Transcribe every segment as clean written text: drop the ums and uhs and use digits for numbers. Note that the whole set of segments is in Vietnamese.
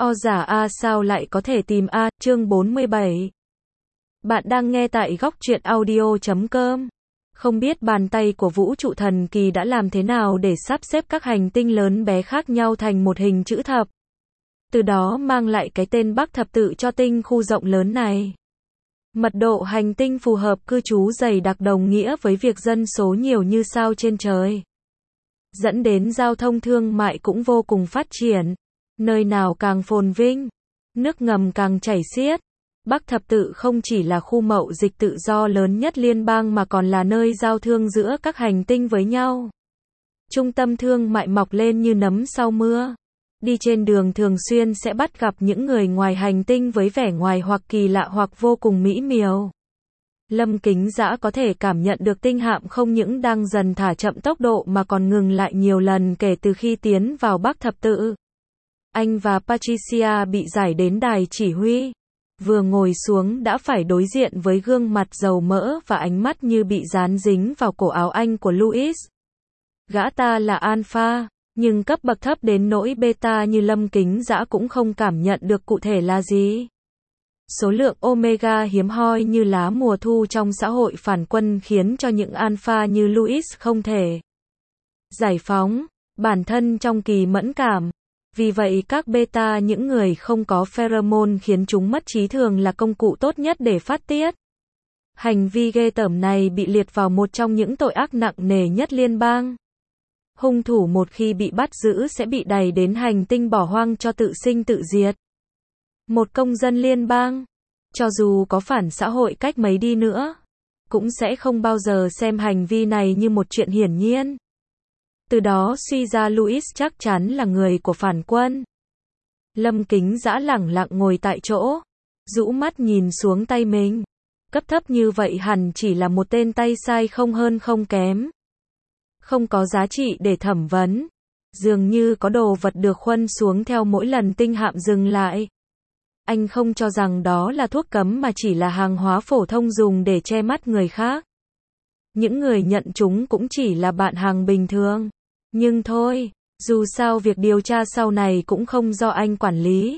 O giả A sao lại có thể tìm A, chương 47. Bạn đang nghe tại góc truyện audio.com. Không biết bàn tay của vũ trụ thần kỳ đã làm thế nào để sắp xếp các hành tinh lớn bé khác nhau thành một hình chữ thập. Từ đó mang lại cái tên Bắc thập tự cho tinh khu rộng lớn này. Mật độ hành tinh phù hợp cư trú dày đặc đồng nghĩa với việc dân số nhiều như sao trên trời. Dẫn đến giao thông thương mại cũng vô cùng phát triển. Nơi nào càng phồn vinh, nước ngầm càng chảy xiết. Bắc thập tự không chỉ là khu mậu dịch tự do lớn nhất liên bang mà còn là nơi giao thương giữa các hành tinh với nhau. Trung tâm thương mại mọc lên như nấm sau mưa. Đi trên đường thường xuyên sẽ bắt gặp những người ngoài hành tinh với vẻ ngoài hoặc kỳ lạ hoặc vô cùng mỹ miều. Lâm Kính Dã có thể cảm nhận được tinh hạm không những đang dần thả chậm tốc độ mà còn ngừng lại nhiều lần kể từ khi tiến vào Bắc thập tự. Anh và Patricia bị giải đến đài chỉ huy. Vừa ngồi xuống đã phải đối diện với gương mặt dầu mỡ và ánh mắt như bị dán dính vào cổ áo anh của Louis. Gã ta là Alpha, nhưng cấp bậc thấp đến nỗi beta như Lâm Kính Dã cũng không cảm nhận được cụ thể là gì. Số lượng Omega hiếm hoi như lá mùa thu trong xã hội phản quân khiến cho những Alpha như Louis không thể giải phóng bản thân trong kỳ mẫn cảm. Vì vậy các beta, những người không có pheromone khiến chúng mất trí thường, là công cụ tốt nhất để phát tiết. Hành vi ghê tởm này bị liệt vào một trong những tội ác nặng nề nhất liên bang. Hung thủ một khi bị bắt giữ sẽ bị đày đến hành tinh bỏ hoang cho tự sinh tự diệt. Một công dân liên bang, cho dù có phản xã hội cách mấy đi nữa, cũng sẽ không bao giờ xem hành vi này như một chuyện hiển nhiên. Từ đó suy ra Louis chắc chắn là người của phản quân. Lâm Kính Dã lẳng lặng ngồi tại chỗ, rũ mắt nhìn xuống tay mình. Cấp thấp như vậy hẳn chỉ là một tên tay sai không hơn không kém. Không có giá trị để thẩm vấn. Dường như có đồ vật được khuân xuống theo mỗi lần tinh hạm dừng lại. Anh không cho rằng đó là thuốc cấm mà chỉ là hàng hóa phổ thông dùng để che mắt người khác. Những người nhận chúng cũng chỉ là bạn hàng bình thường. Nhưng thôi, dù sao việc điều tra sau này cũng không do anh quản lý.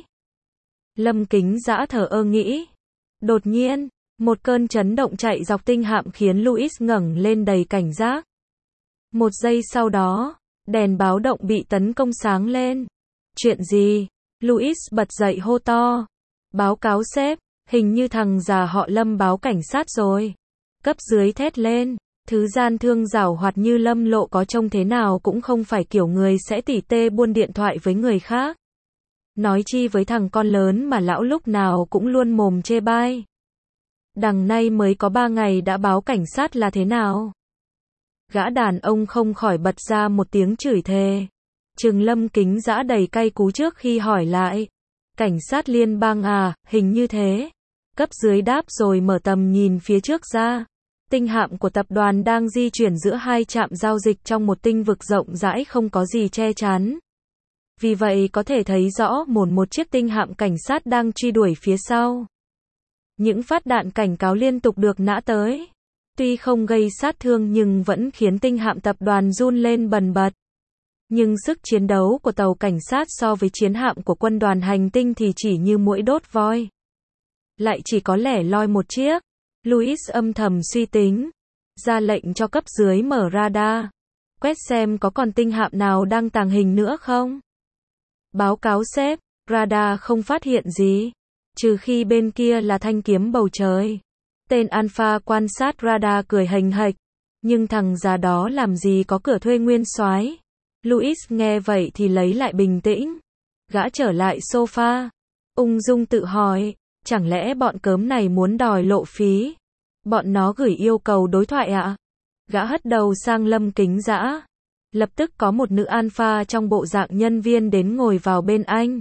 Lâm Kính Dã thở ơ nghĩ. Đột nhiên, một cơn chấn động chạy dọc tinh hạm khiến Louis ngẩng lên đầy cảnh giác. Một giây sau đó, đèn báo động bị tấn công sáng lên. Chuyện gì? Louis bật dậy hô to. Báo cáo sếp, hình như thằng già họ Lâm báo cảnh sát rồi. Cấp dưới thét lên. Thứ gian thương giảo hoạt như Lâm Lộ có trông thế nào cũng không phải kiểu người sẽ tỉ tê buôn điện thoại với người khác. Nói chi với thằng con lớn mà lão lúc nào cũng luôn mồm chê bai. Đằng nay mới có 3 ngày đã báo cảnh sát là thế nào? Gã đàn ông không khỏi bật ra một tiếng chửi thề. Trừng Lâm Kính Dã đầy cay cú trước khi hỏi lại. Cảnh sát liên bang à, hình như thế. Cấp dưới đáp rồi mở tầm nhìn phía trước ra. Tinh hạm của tập đoàn đang di chuyển giữa hai trạm giao dịch trong một tinh vực rộng rãi không có gì che chắn. Vì vậy có thể thấy rõ một chiếc tinh hạm cảnh sát đang truy đuổi phía sau. Những phát đạn cảnh cáo liên tục được nã tới. Tuy không gây sát thương nhưng vẫn khiến tinh hạm tập đoàn run lên bần bật. Nhưng sức chiến đấu của tàu cảnh sát so với chiến hạm của quân đoàn hành tinh thì chỉ như muỗi đốt voi. Lại chỉ có lẻ loi một chiếc. Louis âm thầm suy tính, ra lệnh cho cấp dưới mở radar, quét xem có còn tinh hạm nào đang tàng hình nữa không. Báo cáo sếp, radar không phát hiện gì, trừ khi bên kia là thanh kiếm bầu trời. Tên Alpha quan sát radar cười hềnh hệch, nhưng thằng già đó làm gì có cửa thuê nguyên soái. Louis nghe vậy thì lấy lại bình tĩnh, gã trở lại sofa, ung dung tự hỏi. Chẳng lẽ bọn cớm này muốn đòi lộ phí? Bọn nó gửi yêu cầu đối thoại ạ? Gã hất đầu sang Lâm Kính Dã. Lập tức có một nữ Alpha trong bộ dạng nhân viên đến ngồi vào bên anh.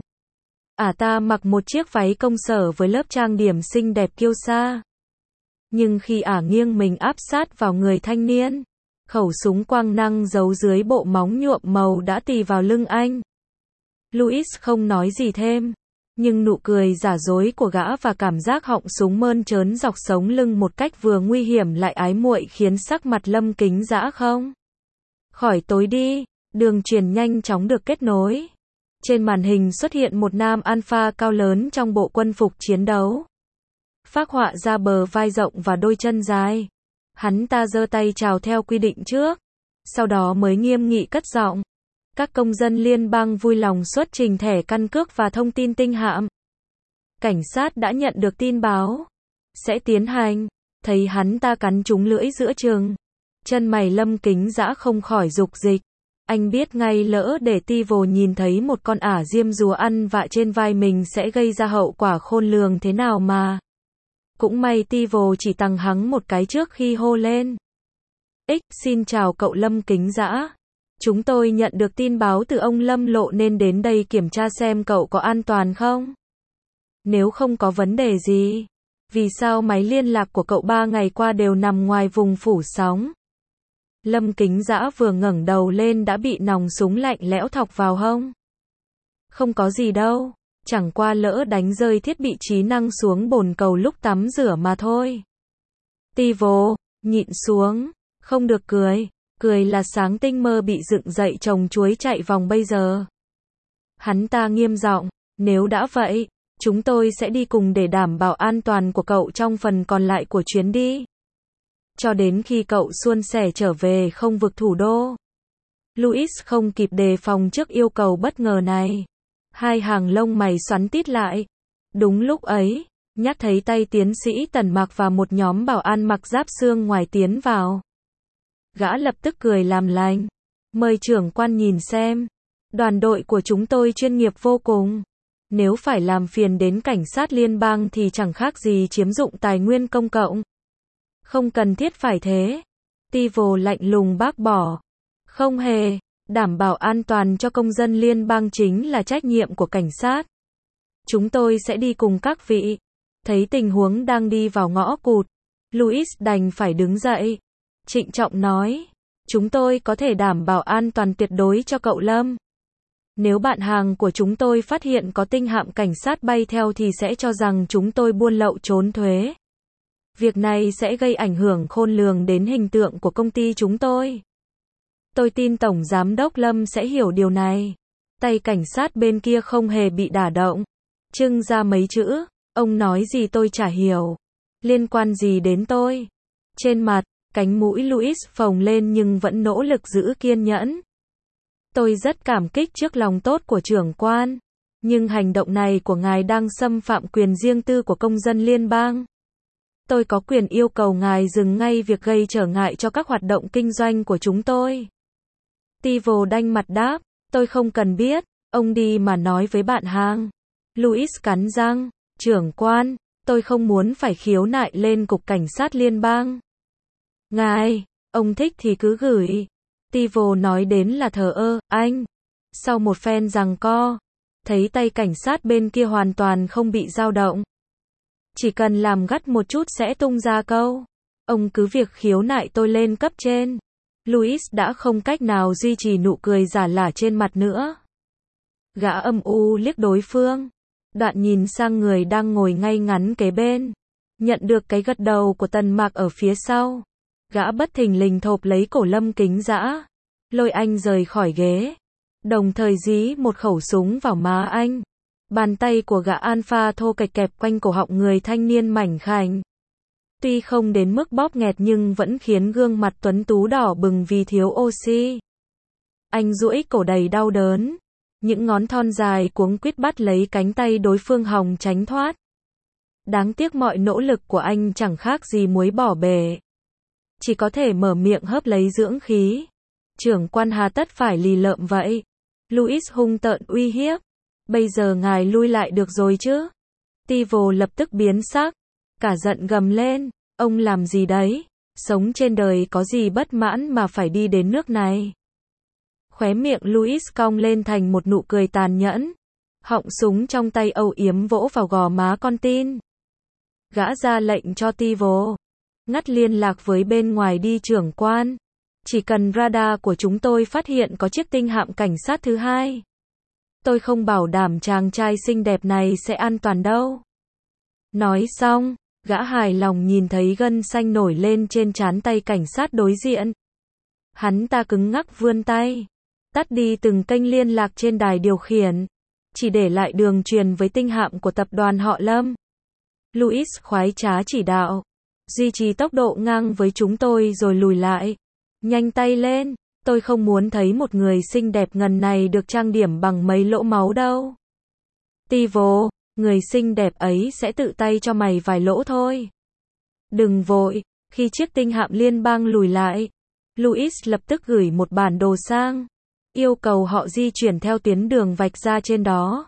Ta mặc một chiếc váy công sở với lớp trang điểm xinh đẹp kiêu sa. Nhưng khi nghiêng mình áp sát vào người thanh niên, khẩu súng quang năng giấu dưới bộ móng nhuộm màu đã tì vào lưng anh. Louis không nói gì thêm. Nhưng nụ cười giả dối của gã và cảm giác họng súng mơn trớn dọc sống lưng một cách vừa nguy hiểm lại ái muội khiến sắc mặt Lâm Kính Dã không khỏi tối đi. Đường truyền nhanh chóng được kết nối. Trên màn hình xuất hiện một nam alpha cao lớn trong bộ quân phục chiến đấu. Phác họa ra bờ vai rộng và đôi chân dài. Hắn ta giơ tay chào theo quy định trước. Sau đó mới nghiêm nghị cất giọng. Các công dân liên bang vui lòng xuất trình thẻ căn cước và thông tin tinh hạm. Cảnh sát đã nhận được tin báo. Sẽ tiến hành. Thấy hắn ta cắn trúng lưỡi giữa chừng. Chân mày Lâm Kính Dã không khỏi rục dịch. Anh biết ngay lỡ để Tivo nhìn thấy một con ả diêm rùa ăn vạ trên vai mình sẽ gây ra hậu quả khôn lường thế nào mà. Cũng may Tivo chỉ tằng hắng một cái trước khi hô lên. Xin chào cậu Lâm Kính Dã. Chúng tôi nhận được tin báo từ ông Lâm Lộ nên đến đây kiểm tra xem cậu có an toàn không. Nếu không có vấn đề gì, vì sao máy liên lạc của cậu 3 ngày qua đều nằm ngoài vùng phủ sóng? Lâm Kính Dã vừa ngẩng đầu lên đã bị nòng súng lạnh lẽo thọc vào hông. Không có gì đâu, chẳng qua lỡ đánh rơi thiết bị trí năng xuống bồn cầu lúc tắm rửa mà thôi. Tivo, nhịn xuống, không được cười, cười là sáng tinh mơ bị dựng dậy trồng chuối chạy vòng bây giờ. Hắn ta nghiêm giọng, nếu đã vậy, chúng tôi sẽ đi cùng để đảm bảo an toàn của cậu trong phần còn lại của chuyến đi. Cho đến khi cậu suôn sẻ trở về không vực thủ đô. Louis không kịp đề phòng trước yêu cầu bất ngờ này. Hai hàng lông mày xoắn tít lại. Đúng lúc ấy, nhắc thấy tay tiến sĩ Tần Mặc và một nhóm bảo an mặc giáp xương ngoài tiến vào. Gã lập tức cười làm lành. Mời trưởng quan nhìn xem. Đoàn đội của chúng tôi chuyên nghiệp vô cùng. Nếu phải làm phiền đến cảnh sát liên bang thì chẳng khác gì chiếm dụng tài nguyên công cộng. Không cần thiết phải thế. Tivo lạnh lùng bác bỏ. Không hề. Đảm bảo an toàn cho công dân liên bang chính là trách nhiệm của cảnh sát. Chúng tôi sẽ đi cùng các vị. Thấy tình huống đang đi vào ngõ cụt, Louis đành phải đứng dậy. Trịnh trọng nói. Chúng tôi có thể đảm bảo an toàn tuyệt đối cho cậu Lâm. Nếu bạn hàng của chúng tôi phát hiện có tinh hạm cảnh sát bay theo thì sẽ cho rằng chúng tôi buôn lậu trốn thuế. Việc này sẽ gây ảnh hưởng khôn lường đến hình tượng của công ty chúng tôi. Tôi tin Tổng Giám đốc Lâm sẽ hiểu điều này. Tay cảnh sát bên kia không hề bị đả động. Trưng ra mấy chữ. Ông nói gì tôi chả hiểu. Liên quan gì đến tôi? Trên mặt, cánh mũi Louis phồng lên nhưng vẫn nỗ lực giữ kiên nhẫn. Tôi rất cảm kích trước lòng tốt của trưởng quan. Nhưng hành động này của ngài đang xâm phạm quyền riêng tư của công dân liên bang. Tôi có quyền yêu cầu ngài dừng ngay việc gây trở ngại cho các hoạt động kinh doanh của chúng tôi. Tivo đanh mặt đáp, tôi không cần biết, ông đi mà nói với bạn hàng. Louis cắn răng, trưởng quan, tôi không muốn phải khiếu nại lên cục cảnh sát liên bang. Ngài, ông thích thì cứ gửi. Tivo nói đến là thờ ơ, anh. Sau một phen giằng co, thấy tay cảnh sát bên kia hoàn toàn không bị dao động. Chỉ cần làm gắt một chút sẽ tung ra câu. Ông cứ việc khiếu nại tôi lên cấp trên. Louis đã không cách nào duy trì nụ cười giả lả trên mặt nữa. Gã âm u liếc đối phương. Đoạn nhìn sang người đang ngồi ngay ngắn kế bên. Nhận được cái gật đầu của Tần Mặc ở phía sau. Gã bất thình lình thộp lấy cổ Lâm Kính Dã. Lôi anh rời khỏi ghế. Đồng thời dí một khẩu súng vào má anh. Bàn tay của gã alpha thô kệch kẹp quanh cổ họng người thanh niên mảnh khảnh. Tuy không đến mức bóp nghẹt nhưng vẫn khiến gương mặt tuấn tú đỏ bừng vì thiếu oxy. Anh duỗi cổ đầy đau đớn. Những ngón thon dài cuống quýt bắt lấy cánh tay đối phương hòng tránh thoát. Đáng tiếc mọi nỗ lực của anh chẳng khác gì muối bỏ bể. Chỉ có thể mở miệng hớp lấy dưỡng khí. Trưởng quan hà tất phải lì lợm vậy. Louis hung tợn uy hiếp. Bây giờ ngài lui lại được rồi chứ? Tivo lập tức biến sắc. Cả giận gầm lên. Ông làm gì đấy? Sống trên đời có gì bất mãn mà phải đi đến nước này? Khóe miệng Louis cong lên thành một nụ cười tàn nhẫn. Họng súng trong tay âu yếm vỗ vào gò má con tin. Gã ra lệnh cho Tivo. Ngắt liên lạc với bên ngoài đi trưởng quan. Chỉ cần radar của chúng tôi phát hiện có chiếc tinh hạm cảnh sát thứ hai. Tôi không bảo đảm chàng trai xinh đẹp này sẽ an toàn đâu. Nói xong, gã hài lòng nhìn thấy gân xanh nổi lên trên trán tay cảnh sát đối diện. Hắn ta cứng ngắc vươn tay. Tắt đi từng kênh liên lạc trên đài điều khiển. chỉ để lại đường truyền với tinh hạm của tập đoàn họ Lâm. Louis khoái trá chỉ đạo. Duy trì tốc độ ngang với chúng tôi rồi lùi lại. Nhanh tay lên, tôi không muốn thấy một người xinh đẹp ngần này được trang điểm bằng mấy lỗ máu đâu. Tivo, người xinh đẹp ấy sẽ tự tay cho mày vài lỗ thôi. Đừng vội, khi chiếc tinh hạm liên bang lùi lại, Louis lập tức gửi một bản đồ sang, yêu cầu họ di chuyển theo tuyến đường vạch ra trên đó.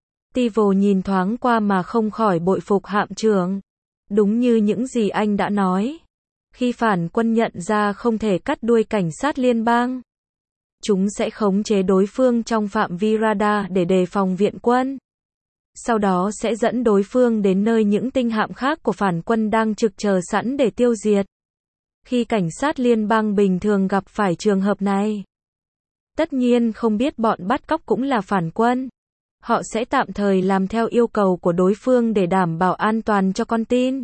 Tivo nhìn thoáng qua mà không khỏi bội phục hạm trưởng. Đúng như những gì anh đã nói. Khi phản quân nhận ra không thể cắt đuôi cảnh sát liên bang, chúng sẽ khống chế đối phương trong phạm vi radar để đề phòng viện quân. Sau đó sẽ dẫn đối phương đến nơi những tinh hạm khác của phản quân đang trực chờ sẵn để tiêu diệt. Khi cảnh sát liên bang bình thường gặp phải trường hợp này, tất nhiên không biết bọn bắt cóc cũng là phản quân. Họ sẽ tạm thời làm theo yêu cầu của đối phương để đảm bảo an toàn cho con tin,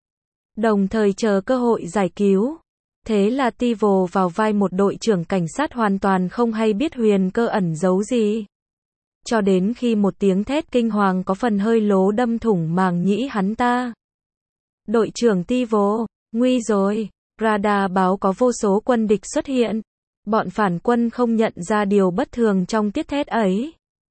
đồng thời chờ cơ hội giải cứu. Thế là Tivo vào vai một đội trưởng cảnh sát hoàn toàn không hay biết huyền cơ ẩn giấu gì. Cho đến khi một tiếng thét kinh hoàng có phần hơi lố đâm thủng màng nhĩ hắn ta. Đội trưởng Tivo, nguy rồi, radar báo có vô số quân địch xuất hiện. Bọn phản quân không nhận ra điều bất thường trong tiếng thét ấy.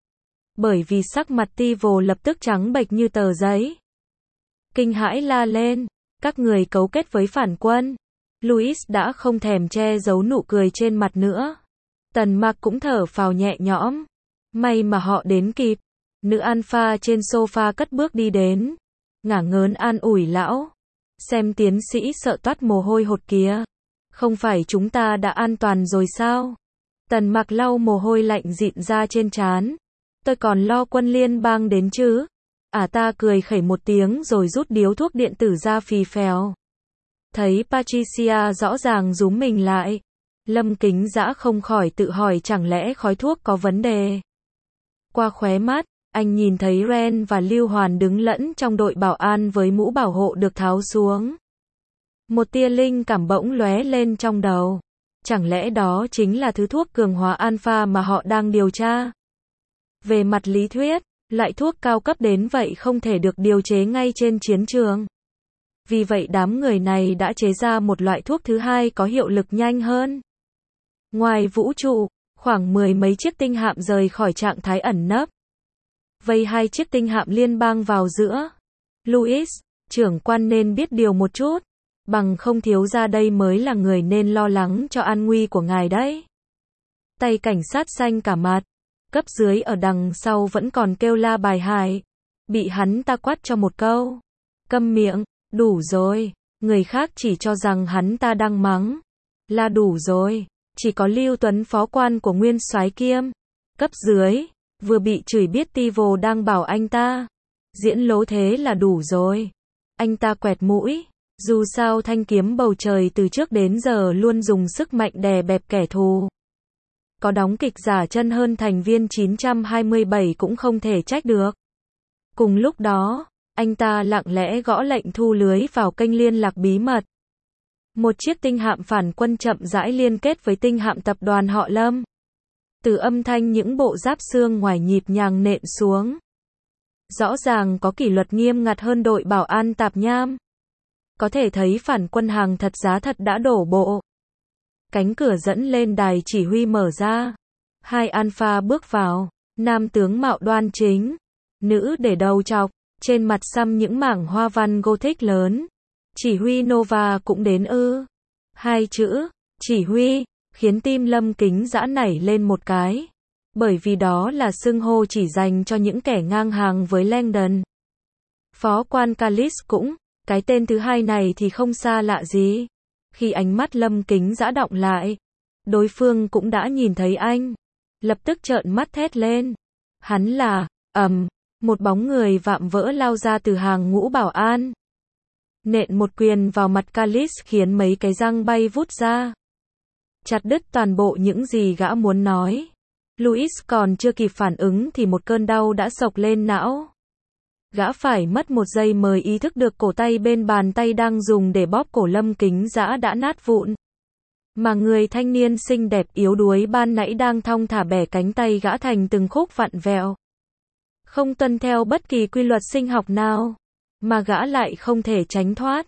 Bởi vì sắc mặt Tivo lập tức trắng bệch như tờ giấy. Kinh hãi la lên, các người cấu kết với phản quân. Louis đã không thèm che giấu nụ cười trên mặt nữa. Tần Mạc cũng thở phào nhẹ nhõm. May mà họ đến kịp. Nữ alpha trên sofa cất bước đi đến, ngả ngớn an ủi lão. Xem tiến sĩ sợ toát mồ hôi hột kìa. Không phải chúng ta đã an toàn rồi sao? Tần Mạc lau mồ hôi lạnh dịn ra trên trán. Tôi còn lo quân liên bang đến chứ. Ta cười khẩy một tiếng rồi rút điếu thuốc điện tử ra phì phèo. Thấy Patricia rõ ràng rúm mình lại. Lâm Kính Dã không khỏi tự hỏi chẳng lẽ khói thuốc có vấn đề. Qua khóe mắt, anh nhìn thấy Ren và Lưu Hoàn đứng lẫn trong đội bảo an với mũ bảo hộ được tháo xuống. Một tia linh cảm bỗng lóe lên trong đầu. Chẳng lẽ đó chính là thứ thuốc cường hóa alpha mà họ đang điều tra? Về mặt lý thuyết, loại thuốc cao cấp đến vậy không thể được điều chế ngay trên chiến trường. Vì vậy đám người này đã chế ra một loại thuốc thứ hai có hiệu lực nhanh hơn. Ngoài vũ trụ, khoảng 10 mấy chiếc tinh hạm rời khỏi trạng thái ẩn nấp. Vây 2 chiếc tinh hạm liên bang vào giữa. Louis, trưởng quan nên biết điều một chút. Bằng không thiếu ra đây mới là người nên lo lắng cho an nguy của ngài đấy. Tay cảnh sát xanh cả mặt. Cấp dưới ở đằng sau vẫn còn kêu la bài hài. Bị hắn ta quát cho một câu. Câm miệng, đủ rồi. Người khác chỉ cho rằng hắn ta đang mắng. Là đủ rồi. Chỉ có Lưu Tuấn phó quan của Nguyên soái Kiêm. Cấp dưới, vừa bị chửi biết Tivo đang bảo anh ta. Diễn lố thế là đủ rồi. Anh ta quẹt mũi. Dù sao thanh kiếm bầu trời từ trước đến giờ luôn dùng sức mạnh đè bẹp kẻ thù. Có đóng kịch giả chân hơn thành viên 927 cũng không thể trách được. Cùng lúc đó, anh ta lặng lẽ gõ lệnh thu lưới vào kênh liên lạc bí mật. Một chiếc tinh hạm phản quân chậm rãi liên kết với tinh hạm tập đoàn họ Lâm. Từ âm thanh những bộ giáp xương ngoài nhịp nhàng nện xuống. Rõ ràng có kỷ luật nghiêm ngặt hơn đội bảo an tạp nham. Có thể thấy phản quân hàng thật giá thật đã đổ bộ. Cánh cửa dẫn lên đài chỉ huy mở ra. 2 alpha bước vào. Nam tướng mạo đoan chính. Nữ để đầu chọc. Trên mặt xăm những mảng hoa văn Gothic lớn. Chỉ huy Nova cũng đến ư. 2 chữ, chỉ huy, khiến tim Lâm Kính Dã nảy lên một cái. Bởi vì đó là xưng hô chỉ dành cho những kẻ ngang hàng với Langdon. Phó quan Callis cũng, cái tên thứ hai này thì không xa lạ gì. Khi ánh mắt Lâm Kính Dã đọng lại, đối phương cũng đã nhìn thấy anh. Lập tức trợn mắt thét lên. Hắn là, một bóng người vạm vỡ lao ra từ hàng ngũ bảo an. Nện một quyền vào mặt Callis khiến mấy cái răng bay vút ra. Chặt đứt toàn bộ những gì gã muốn nói. Louis còn chưa kịp phản ứng thì một cơn đau đã xộc lên não. Gã phải mất một giây mới ý thức được cổ tay bên bàn tay đang dùng để bóp cổ Lâm Kính Dã đã nát vụn. Mà người thanh niên xinh đẹp yếu đuối ban nãy đang thong thả bẻ cánh tay gã thành từng khúc vặn vẹo. Không tuân theo bất kỳ quy luật sinh học nào, mà gã lại không thể tránh thoát.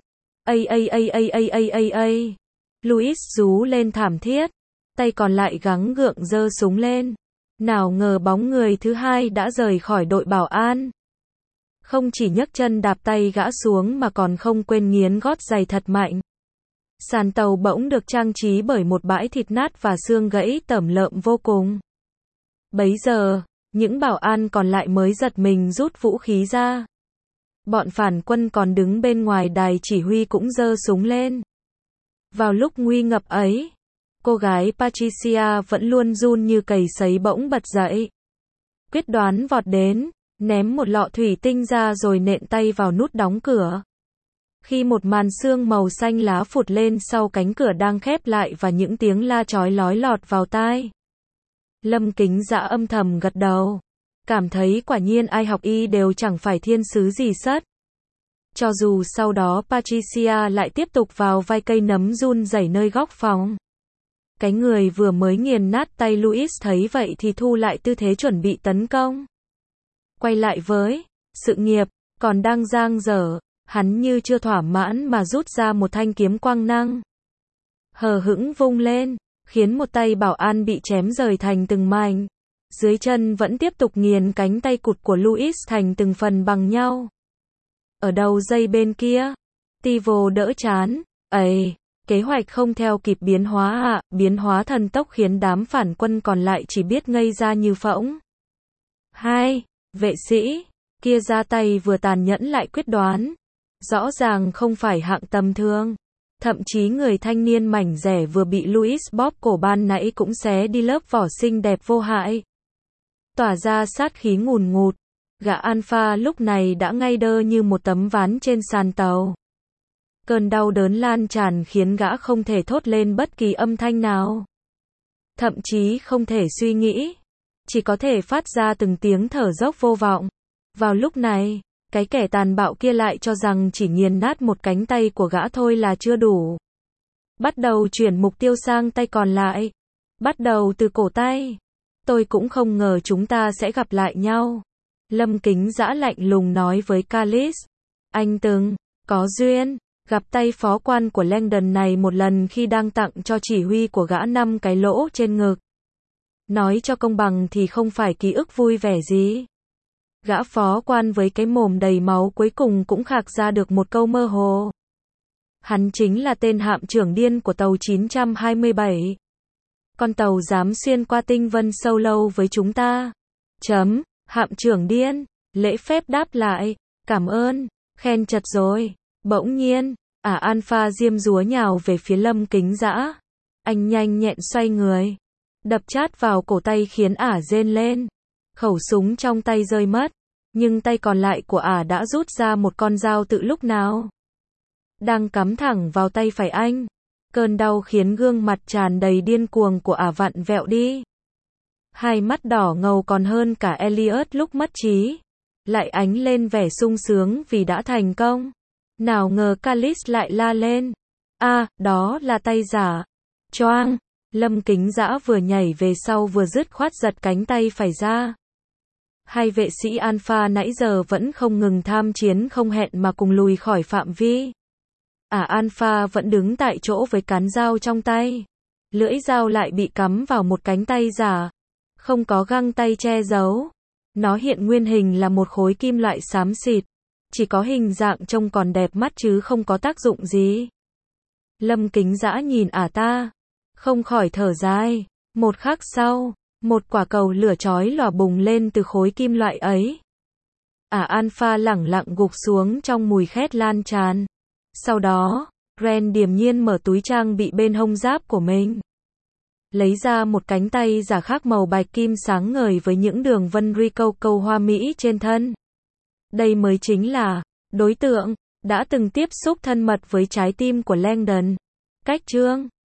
Louis rú lên thảm thiết, tay còn lại gắng gượng giơ súng lên. Nào ngờ bóng người thứ hai đã rời khỏi đội bảo an. Không chỉ nhấc chân đạp tay gã xuống mà còn không quên nghiến gót giày thật mạnh. Sàn tàu bỗng được trang trí bởi một bãi thịt nát và xương gãy tởm lợm vô cùng. Bấy giờ, những bảo an còn lại mới giật mình rút vũ khí ra. Bọn phản quân còn đứng bên ngoài đài chỉ huy cũng giơ súng lên. Vào lúc nguy ngập ấy, cô gái Patricia vẫn luôn run như cầy sấy bỗng bật dậy. Quyết đoán vọt đến, ném một lọ thủy tinh ra rồi nện tay vào nút đóng cửa. Khi một màn sương màu xanh lá phụt lên sau cánh cửa đang khép lại và những tiếng la chói lói lọt vào tai, Lâm Kính Dã âm thầm gật đầu, cảm thấy quả nhiên ai học y đều chẳng phải thiên sứ gì sất. Cho dù sau đó Patricia lại tiếp tục vào vai cây nấm run rẩy nơi góc phòng. Cái người vừa mới nghiền nát tay Louis thấy vậy thì thu lại tư thế chuẩn bị tấn công. Quay lại với sự nghiệp còn đang dang dở, hắn như chưa thỏa mãn mà rút ra một thanh kiếm quang năng. Hờ hững vung lên, khiến một tay bảo an bị chém rời thành từng mảnh. Dưới chân vẫn tiếp tục nghiền cánh tay cụt của Louis thành từng phần bằng nhau. Ở đầu dây bên kia, Tivo đỡ chán. Kế hoạch không theo kịp biến hóa biến hóa thần tốc khiến đám phản quân còn lại chỉ biết ngây ra như phỗng. Hai vệ sĩ kia ra tay vừa tàn nhẫn lại quyết đoán. Rõ ràng không phải hạng tầm thường. Thậm chí người thanh niên mảnh rẻ vừa bị Louis bóp cổ ban nãy cũng xé đi lớp vỏ xinh đẹp vô hại. Tỏa ra sát khí ngùn ngụt. Gã Alpha lúc này đã ngay đơ như một tấm ván trên sàn tàu. Cơn đau đớn lan tràn khiến gã không thể thốt lên bất kỳ âm thanh nào. Thậm chí không thể suy nghĩ. Chỉ có thể phát ra từng tiếng thở dốc vô vọng. Vào lúc này, cái kẻ tàn bạo kia lại cho rằng chỉ nghiền nát một cánh tay của gã thôi là chưa đủ. Bắt đầu chuyển mục tiêu sang tay còn lại. Bắt đầu từ cổ tay. Tôi cũng không ngờ chúng ta sẽ gặp lại nhau. Lâm Kính Dã lạnh lùng nói với Callis. Anh từng có duyên gặp tay phó quan của Langdon này một lần khi đang tặng cho chỉ huy của gã 5 cái lỗ trên ngực. Nói cho công bằng thì không phải ký ức vui vẻ gì. Gã phó quan với cái mồm đầy máu cuối cùng cũng khạc ra được một câu mơ hồ. Hắn chính là tên hạm trưởng điên của tàu 927. Con tàu dám xuyên qua tinh vân sâu lâu với chúng ta. Hạm trưởng điên, lễ phép đáp lại, cảm ơn, khen chật rồi. Bỗng nhiên, Alpha diêm dúa nhào về phía Lâm Kính Dã. Anh nhanh nhẹn xoay người, đập chát vào cổ tay khiến rên lên. Khẩu súng trong tay rơi mất, nhưng tay còn lại của đã rút ra một con dao tự lúc nào. Đang cắm thẳng vào tay phải anh. Cơn đau khiến gương mặt tràn đầy điên cuồng của vặn vẹo đi. Hai mắt đỏ ngầu còn hơn cả Elliot lúc mất trí. Lại ánh lên vẻ sung sướng vì đã thành công. Nào ngờ Callis lại la lên. Đó là tay giả. Choang! Lâm Kính Dã vừa nhảy về sau vừa dứt khoát giật cánh tay phải ra. Hai vệ sĩ Alpha nãy giờ vẫn không ngừng tham chiến không hẹn mà cùng lùi khỏi phạm vi. Alpha vẫn đứng tại chỗ với cán dao trong tay. Lưỡi dao lại bị cắm vào một cánh tay giả. Không có găng tay che giấu. Nó hiện nguyên hình là một khối kim loại xám xịt. Chỉ có hình dạng trông còn đẹp mắt chứ không có tác dụng gì. Lâm Kính Dã nhìn ta. Không khỏi thở dài. Một khắc sau, một quả cầu lửa chói lòa bùng lên từ khối kim loại ấy. Alpha lẳng lặng gục xuống trong mùi khét lan tràn. Sau đó, Ren điềm nhiên mở túi trang bị bên hông giáp của mình. Lấy ra một cánh tay giả khác màu bạch kim sáng ngời với những đường vân câu hoa mỹ trên thân. Đây mới chính là đối tượng đã từng tiếp xúc thân mật với trái tim của Langdon. Cách chương